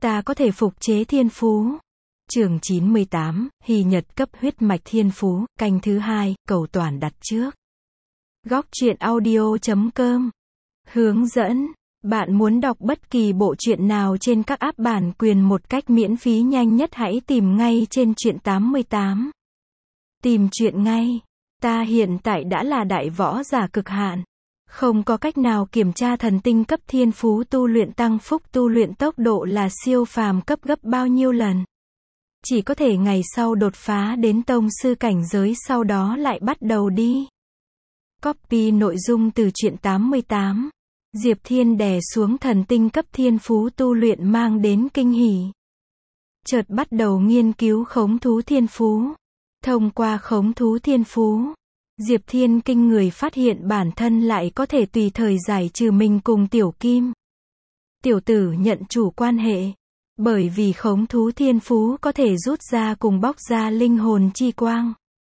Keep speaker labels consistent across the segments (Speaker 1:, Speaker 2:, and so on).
Speaker 1: ta có thể phục chế thiên phú. Chương 98, Hy Nhật cấp huyết mạch thiên phú, canh thứ 2, cầu toàn đặt trước. Góc truyện audio.com. Hướng dẫn. Bạn muốn đọc bất kỳ bộ truyện nào trên các app bản quyền một cách miễn phí nhanh nhất hãy tìm ngay trên truyện 88. Tìm truyện ngay. Ta hiện tại đã là đại võ giả cực hạn. Không có cách nào kiểm tra thần tinh cấp thiên phú tu luyện tăng phúc tu luyện tốc độ là siêu phàm cấp gấp bao nhiêu lần. Chỉ có thể ngày sau đột phá đến tông sư cảnh giới sau đó lại bắt đầu đi. Copy nội dung từ truyện 88. Diệp Thiên đè xuống thần tinh cấp thiên phú tu luyện mang đến kinh hỉ. Chợt bắt đầu nghiên cứu khống thú thiên phú. Thông qua khống thú thiên phú, Diệp Thiên kinh người phát hiện bản thân lại có thể tùy thời giải trừ mình cùng Tiểu Kim. Tiểu tử nhận chủ quan hệ. Bởi vì khống thú thiên phú có thể rút ra cùng bóc ra linh hồn chi quang.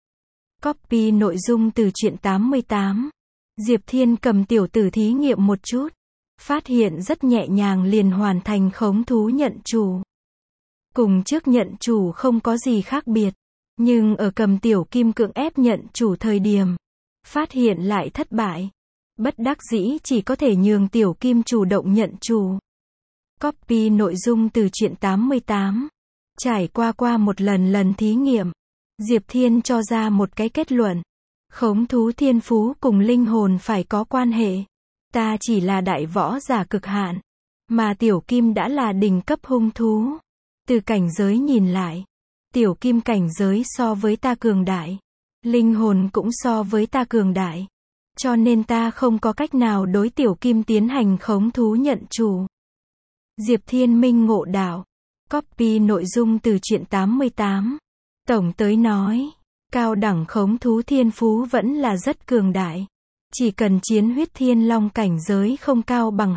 Speaker 1: Copy nội dung từ truyện 88. Diệp Thiên cầm tiểu tử thí nghiệm một chút. Phát hiện rất nhẹ nhàng liền hoàn thành khống thú nhận chủ. Cùng trước nhận chủ không có gì khác biệt. Nhưng ở cầm Tiểu Kim cưỡng ép nhận chủ thời điểm, phát hiện lại thất bại. Bất đắc dĩ chỉ có thể nhường Tiểu Kim chủ động nhận chủ. Copy nội dung từ truyện 88. Trải qua một lần thí nghiệm, Diệp Thiên cho ra một cái kết luận. Khống thú thiên phú cùng linh hồn phải có quan hệ. Ta chỉ là đại võ giả cực hạn, mà Tiểu Kim đã là đỉnh cấp hung thú. Từ cảnh giới nhìn lại, Tiểu Kim cảnh giới so với ta cường đại. Linh hồn cũng so với ta cường đại. Cho nên ta không có cách nào đối Tiểu Kim tiến hành khống thú nhận chủ. Diệp Thiên minh ngộ đạo. Copy nội dung từ truyện 88. Tổng tới nói, cao đẳng khống thú thiên phú vẫn là rất cường đại. Chỉ cần chiến huyết thiên long cảnh giới không cao bằng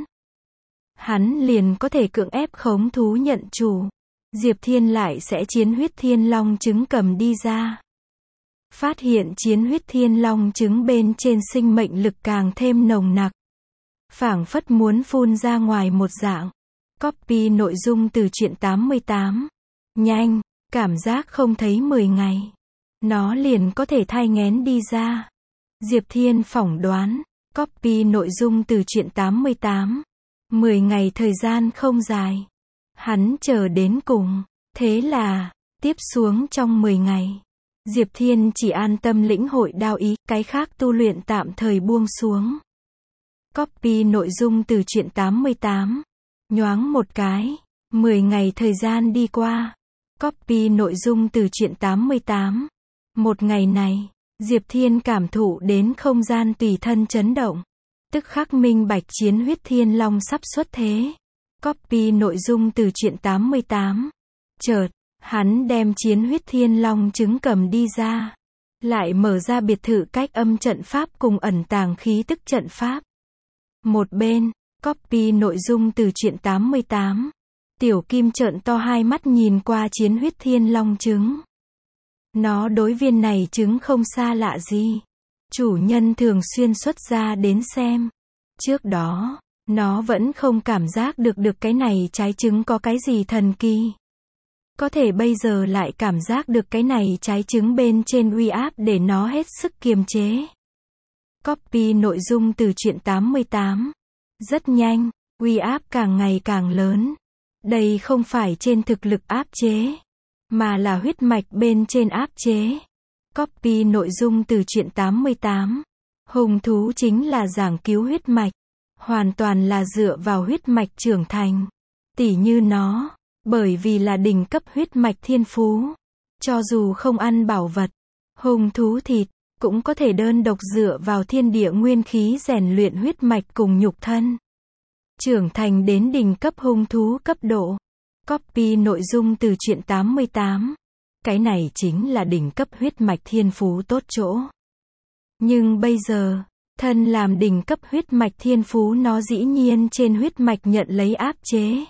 Speaker 1: hắn liền có thể cưỡng ép khống thú nhận chủ. Diệp Thiên lại sẽ chiến huyết thiên long trứng cầm đi ra. Phát hiện chiến huyết thiên long trứng bên trên sinh mệnh lực càng thêm nồng nặc. Phảng phất muốn phun ra ngoài một dạng. Copy nội dung từ truyện 88. Nhanh, cảm giác không thấy 10 ngày. Nó liền có thể thai nghén đi ra. Diệp Thiên phỏng đoán. Copy nội dung từ truyện 88. 10 ngày thời gian không dài. Hắn chờ đến cùng. Thế là, tiếp xuống trong 10 ngày. Diệp Thiên chỉ an tâm lĩnh hội đao ý, cái khác tu luyện tạm thời buông xuống. Copy nội dung từ truyện 88. Nhoáng một cái, 10 ngày thời gian đi qua. Copy nội dung từ truyện 88. Một ngày này, Diệp Thiên cảm thụ đến không gian tùy thân chấn động. Tức khắc minh bạch chiến huyết thiên long sắp xuất thế. Copy nội dung từ truyện 88. Chợt, hắn đem chiến huyết thiên long trứng cầm đi ra. Lại mở ra biệt thự cách âm trận pháp cùng ẩn tàng khí tức trận pháp. Một bên, copy nội dung từ truyện 88. Tiểu Kim trợn to hai mắt nhìn qua chiến huyết thiên long trứng. Nó đối viên này trứng không xa lạ gì. Chủ nhân thường xuyên xuất ra đến xem. Trước đó, nó vẫn không cảm giác được cái này trái trứng có cái gì thần kỳ. Có thể bây giờ lại cảm giác được cái này trái trứng bên trên uy áp để nó hết sức kiềm chế. Copy nội dung từ truyện 88. Rất nhanh, uy áp càng ngày càng lớn. Đây không phải trên thực lực áp chế, mà là huyết mạch bên trên áp chế. Copy nội dung từ truyện 88. Hung thú chính là giảng cứu huyết mạch. Hoàn toàn là dựa vào huyết mạch trưởng thành. Tỉ như nó, bởi vì là đỉnh cấp huyết mạch thiên phú. Cho dù không ăn bảo vật, hung thú thịt, cũng có thể đơn độc dựa vào thiên địa nguyên khí rèn luyện huyết mạch cùng nhục thân. Trưởng thành đến đỉnh cấp hung thú cấp độ. Copy nội dung từ truyện 88. Cái này chính là đỉnh cấp huyết mạch thiên phú tốt chỗ. Nhưng bây giờ, thân làm đỉnh cấp huyết mạch thiên phú nó dĩ nhiên trên huyết mạch nhận lấy áp chế.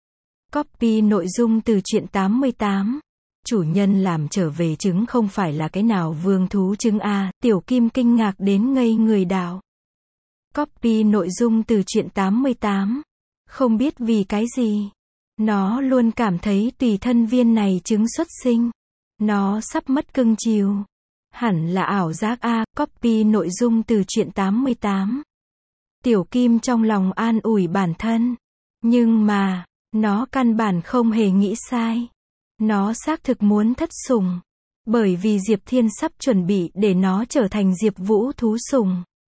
Speaker 1: Copy nội dung từ truyện 88. Chủ nhân làm trở về trứng không phải là cái nào vương thú trứng a. Tiểu Kim kinh ngạc đến ngây người đạo. Copy nội dung từ truyện 88. Không biết vì cái gì, Nó luôn cảm thấy tùy thân viên này trứng xuất sinh. Nó sắp mất cưng chiều. Hẳn là ảo giác a. Copy nội dung từ truyện 88. Tiểu Kim trong lòng an ủi bản thân. Nhưng mà, nó căn bản không hề nghĩ sai. Nó xác thực muốn thất sủng. Bởi vì Diệp Thiên sắp chuẩn bị để nó trở thành Diệp Vũ thú sủng.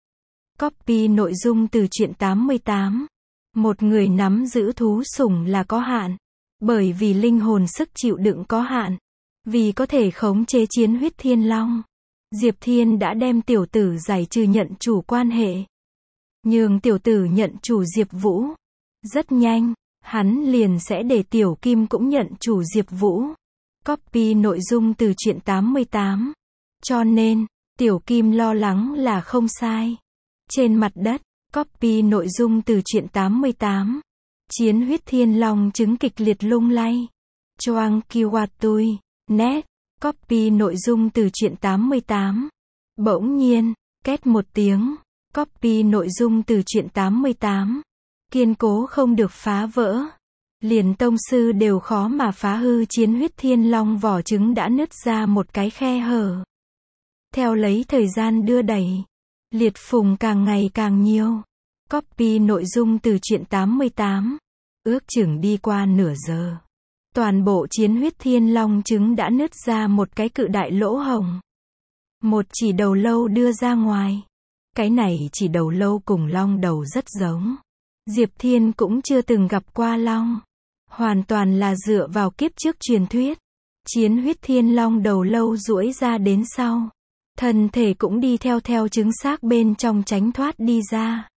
Speaker 1: Copy nội dung từ truyện 88. Một người nắm giữ thú sủng là có hạn. Bởi vì linh hồn sức chịu đựng có hạn. Vì có thể khống chế chiến huyết thiên long. Diệp Thiên đã đem tiểu tử giải trừ nhận chủ quan hệ. Nhường tiểu tử nhận chủ Diệp Vũ. Rất nhanh, hắn liền sẽ để Tiểu Kim cũng nhận chủ Diệp Vũ. Copy nội dung từ truyện 88. Cho nên, Tiểu Kim lo lắng là không sai. Trên mặt đất, copy nội dung từ truyện 88. Chiến huyết thiên long trứng kịch liệt lung lay. Choang Kiwatui, net, copy nội dung từ truyện 88. Bỗng nhiên, két một tiếng, copy nội dung từ truyện 88. Kiên cố không được phá vỡ. Liền tông sư đều khó mà phá hư chiến huyết thiên long vỏ trứng đã nứt ra một cái khe hở. Theo lấy thời gian đưa đẩy, liệt phùng càng ngày càng nhiều. Copy nội dung từ truyện 88. Ước chừng đi qua nửa giờ. Toàn bộ chiến huyết thiên long trứng đã nứt ra một cái cự đại lỗ hổng. Một chỉ đầu lâu đưa ra ngoài. Cái này chỉ đầu lâu cùng long đầu rất giống. Diệp Thiên cũng chưa từng gặp qua long. Hoàn toàn là dựa vào kiếp trước truyền thuyết. Chiến huyết thiên long đầu lâu duỗi ra đến sau. Thân thể cũng đi theo trứng xác bên trong tránh thoát đi ra.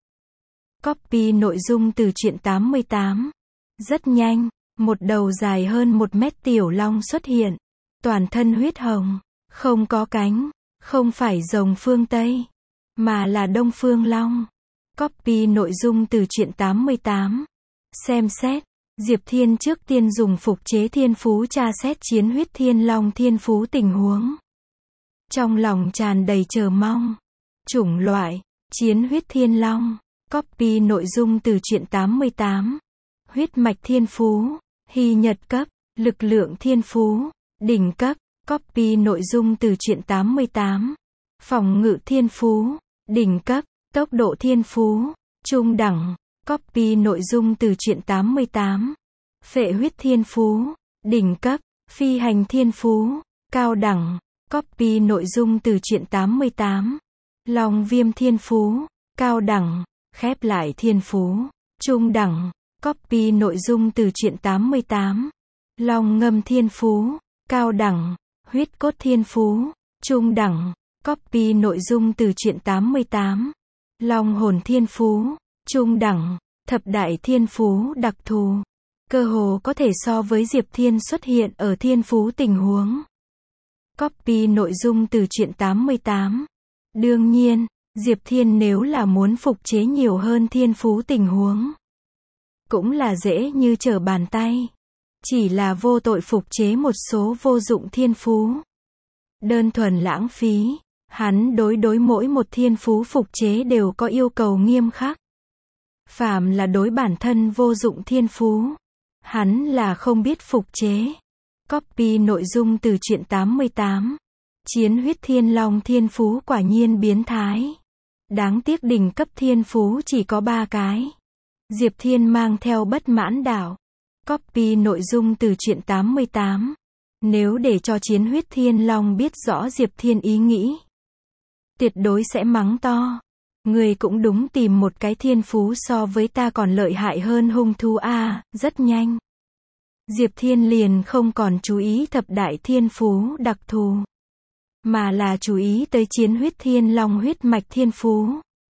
Speaker 1: Copy nội dung từ truyện 88. Rất nhanh, một đầu dài hơn 1 mét tiểu long xuất hiện. Toàn thân huyết hồng, không có cánh, không phải rồng phương Tây, mà là Đông Phương Long. Copy nội dung từ truyện 88. Xem xét, Diệp Thiên trước tiên dùng phục chế thiên phú tra xét chiến huyết thiên long thiên phú tình huống. Trong lòng tràn đầy chờ mong. Chủng loại, chiến huyết thiên long. Copy nội dung từ truyện 88. Huyết mạch thiên phú, hy nhật cấp, lực lượng thiên phú, đỉnh cấp. Copy nội dung từ truyện 88. Phòng ngự thiên phú, đỉnh cấp, tốc độ thiên phú, trung đẳng. Copy nội dung từ truyện 88. Phệ huyết thiên phú, đỉnh cấp, phi hành thiên phú, cao đẳng. Copy nội dung từ truyện 88. Long viêm thiên phú, cao đẳng, khép lại thiên phú, trung đẳng. Copy nội dung từ truyện 88. Long ngâm thiên phú, cao đẳng, huyết cốt thiên phú, trung đẳng. Copy nội dung từ truyện 88. Long hồn thiên phú, trung đẳng, thập đại thiên phú đặc thù. Cơ hồ có thể so với Diệp Thiên xuất hiện ở thiên phú tình huống. Copy nội dung từ truyện 88. Đương nhiên, Diệp Thiên nếu là muốn phục chế nhiều hơn thiên phú tình huống, cũng là dễ như trở bàn tay. Chỉ là vô tội phục chế một số vô dụng thiên phú. Đơn thuần lãng phí. Hắn đối mỗi một thiên phú phục chế đều có yêu cầu nghiêm khắc. Phàm là đối bản thân vô dụng thiên phú, hắn là không biết phục chế. Copy nội dung từ truyện 88. Chiến huyết thiên long thiên phú quả nhiên biến thái. Đáng tiếc đỉnh cấp thiên phú chỉ có 3 cái. Diệp Thiên mang theo bất mãn đạo. Copy nội dung từ truyện 88. Nếu để cho chiến huyết thiên long biết rõ Diệp Thiên ý nghĩ, tuyệt đối sẽ mắng to. Người cũng đúng tìm một cái thiên phú so với ta còn lợi hại hơn hung thú a. Rất nhanh, Diệp Thiên liền không còn chú ý thập đại thiên phú đặc thù, mà là chú ý tới chiến huyết thiên long huyết mạch thiên phú.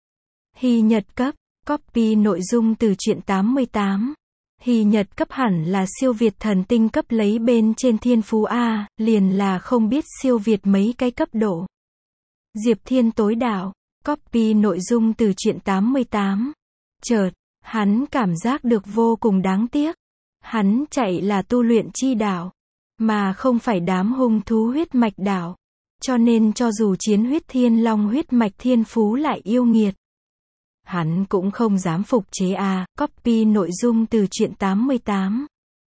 Speaker 1: Hy nhật cấp. Copy nội dung từ truyện 88. Hy nhật cấp hẳn là siêu việt thần tinh cấp lấy bên trên thiên phú a, liền là không biết siêu việt mấy cái cấp độ. Diệp Thiên tối đạo. Copy nội dung từ truyện 88. Chợt, hắn cảm giác được vô cùng đáng tiếc. Hắn chạy là tu luyện chi đạo, mà không phải đám hung thú huyết mạch đạo. Cho nên cho dù chiến huyết thiên long huyết mạch thiên phú lại yêu nghiệt, hắn cũng không dám phục chế a. Copy nội dung từ truyện 88.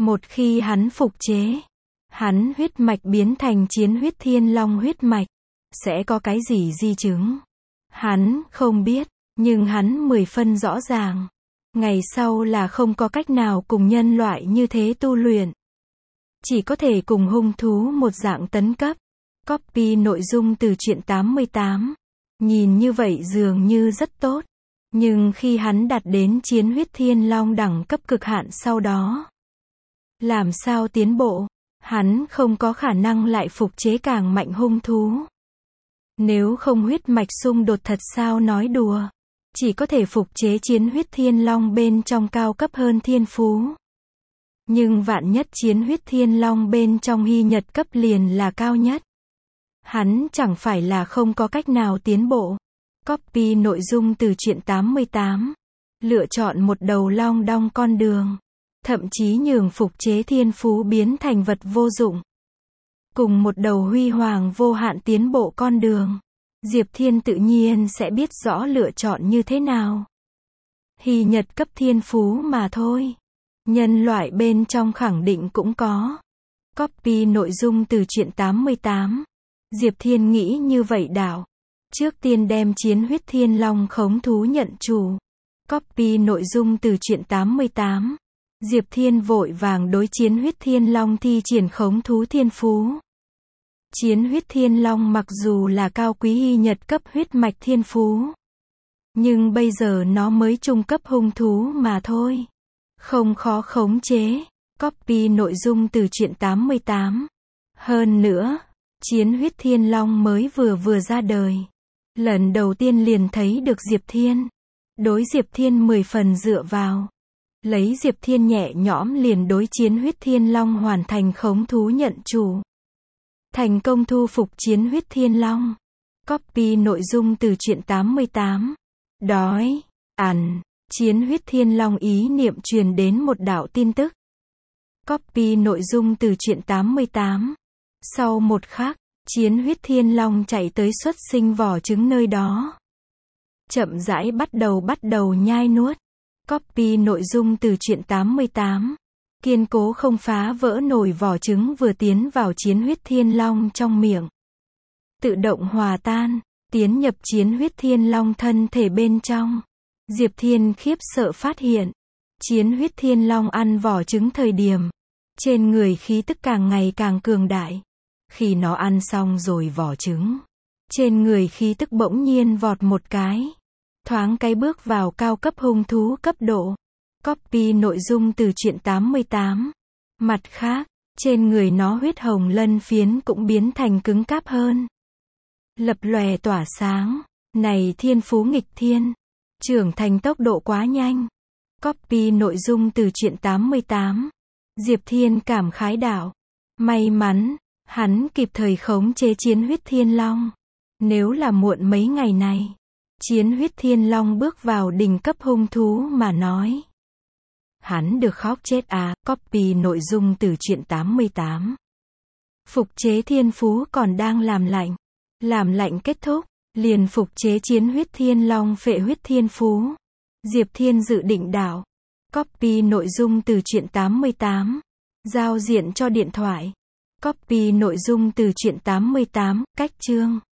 Speaker 1: Một khi hắn phục chế, hắn huyết mạch biến thành chiến huyết thiên long huyết mạch, sẽ có cái gì di chứng? Hắn không biết, nhưng hắn 10 phân rõ ràng. Ngày sau là không có cách nào cùng nhân loại như thế tu luyện. Chỉ có thể cùng hung thú một dạng tấn cấp. Copy nội dung từ truyện 88. Nhìn như vậy dường như rất tốt. Nhưng khi hắn đạt đến chiến huyết thiên long đẳng cấp cực hạn sau đó, làm sao tiến bộ? Hắn không có khả năng lại phục chế càng mạnh hung thú. Nếu không huyết mạch xung đột thật sao nói đùa. Chỉ có thể phục chế chiến huyết thiên long bên trong cao cấp hơn thiên phú. Nhưng vạn nhất chiến huyết thiên long bên trong hy nhật cấp liền là cao nhất. Hắn chẳng phải là không có cách nào tiến bộ. Copy nội dung từ truyện 88. Lựa chọn một đầu long đong con đường. Thậm chí nhường phục chế thiên phú biến thành vật vô dụng. Cùng một đầu huy hoàng vô hạn tiến bộ con đường. Diệp Thiên tự nhiên sẽ biết rõ lựa chọn như thế nào. Hy nhật cấp thiên phú mà thôi. Nhân loại bên trong khẳng định cũng có. Copy nội dung từ truyện 88. Diệp Thiên nghĩ như vậy đảo. Trước tiên đem chiến huyết thiên long khống thú nhận chủ. Copy nội dung từ truyện 88. Diệp Thiên vội vàng đối chiến huyết thiên long thi triển khống thú thiên phú. Chiến huyết thiên long mặc dù là cao quý hy nhật cấp huyết mạch thiên phú. Nhưng bây giờ nó mới trung cấp hung thú mà thôi. Không khó khống chế. Copy nội dung từ truyện 88. Hơn nữa, chiến huyết thiên long mới vừa ra đời. Lần đầu tiên liền thấy được Diệp Thiên. Đối Diệp Thiên 10 phần dựa vào. Lấy Diệp Thiên nhẹ nhõm liền đối chiến huyết thiên long hoàn thành khống thú nhận chủ. Thành công thu phục chiến huyết thiên long. Copy nội dung từ truyện 88. Đói, ăn, chiến huyết thiên long ý niệm truyền đến một đạo tin tức. Copy nội dung từ truyện 88. Sau một khắc, chiến huyết thiên long chạy tới xuất sinh vỏ trứng nơi đó. Chậm rãi bắt đầu nhai nuốt. Copy nội dung từ truyện 88. Kiên cố không phá vỡ nổi vỏ trứng vừa tiến vào chiến huyết thiên long trong miệng. Tự động hòa tan, tiến nhập chiến huyết thiên long thân thể bên trong. Diệp Thiên khiếp sợ phát hiện. Chiến huyết thiên long ăn vỏ trứng thời điểm. Trên người khí tức càng ngày càng cường đại. Khi nó ăn xong rồi vỏ trứng. Trên người khí tức bỗng nhiên vọt một cái. Thoáng cái bước vào cao cấp hung thú cấp độ. Copy nội dung từ truyện 88. Mặt khác, trên người nó huyết hồng lân phiến cũng biến thành cứng cáp hơn. Lập lòe tỏa sáng. Này thiên phú nghịch thiên. Trưởng thành tốc độ quá nhanh. Copy nội dung từ truyện 88. Diệp Thiên cảm khái đạo. May mắn, hắn kịp thời khống chế chiến huyết thiên long. Nếu là muộn mấy ngày này, chiến huyết thiên long bước vào đỉnh cấp hung thú mà nói. Hắn được khóc chết à. Copy nội dung từ truyện 88. Phục chế thiên phú còn đang làm lạnh. Làm lạnh kết thúc, liền phục chế chiến huyết thiên long phệ huyết thiên phú. Diệp Thiên dự định đảo. Copy nội dung từ truyện 88. Giao diện cho điện thoại. Copy nội dung từ truyện 88. Cách chương.